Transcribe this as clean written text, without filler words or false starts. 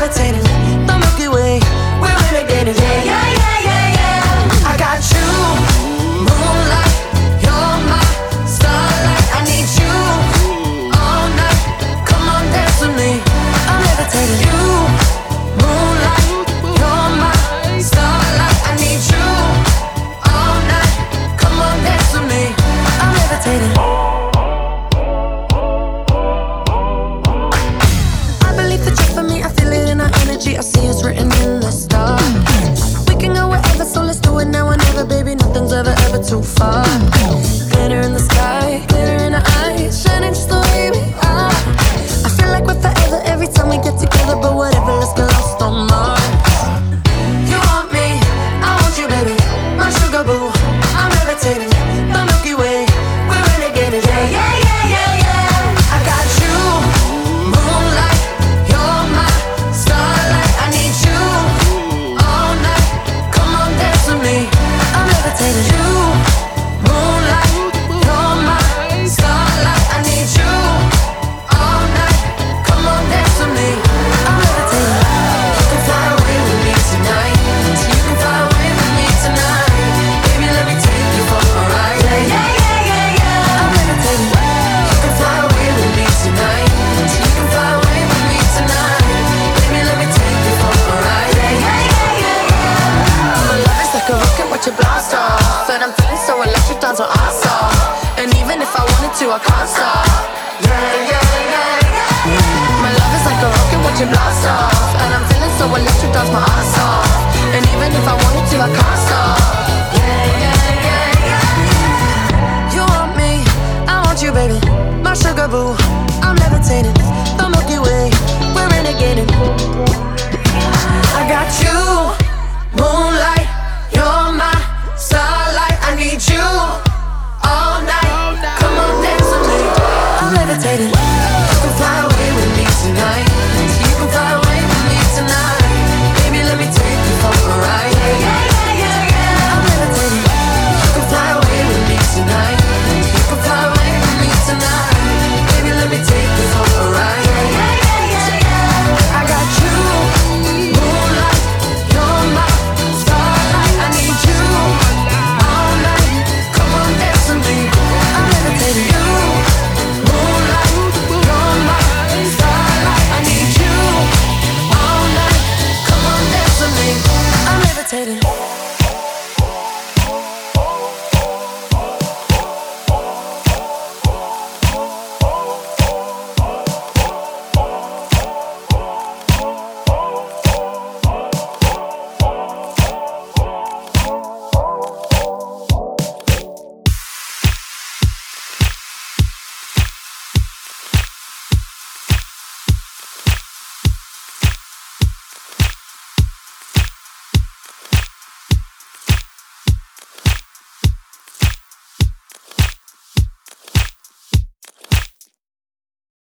levitating, the Milky Way, we're renegading. Yeah, yeah, yeah, yeah, yeah. I got you, moonlight, you're my starlight. I need you all night. Come on, dance with me. I'm levitating. You, moonlight, you're my starlight. I need you all night. Come on, dance with me. I'm levitating. I see it's written in the stars. We can go wherever, so let's do it now or never, baby. Nothing's ever, ever too far. Glitter in the sky, glitter in our eyes, shining just the way we are. I feel like we're forever every time we get together, but whatever, let's get lost on Mars. You want me, I want you, baby. My sugar boo, I'm levitating, the Milky Way, we're renegading. Yeah, yeah, yeah, yeah, yeah. I got you, moonlight, you're my starlight. I need you all night. Come on, dance with me. I'm levitating. You, moonlight, you're my starlight. I need you all night. Come on, dance with me. I'm levitating. You can fly away with me tonight. You can fly away with me tonight. Baby, let me take you for a ride. Yeah, yeah, yeah, yeah, yeah. I'm levitating. You can fly away with me tonight. You can fly away with me tonight. Baby, let me take you for a ride. Yeah, yeah, yeah, yeah, yeah. My love is like a rocket, watch it blast off. And I'm feeling so electric, dance on our off. And even if I wanted to, I can't stop. Yeah, yeah, yeah, yeah. My love is like a rocket, watch it blast off. And I'm feeling so electric, dance my ass off. And even if I wanted to, I can't stop. Yeah, yeah, yeah, yeah. You want me, I want you, baby. My sugar boo, I'm levitating, the Milky Way, we're renegading.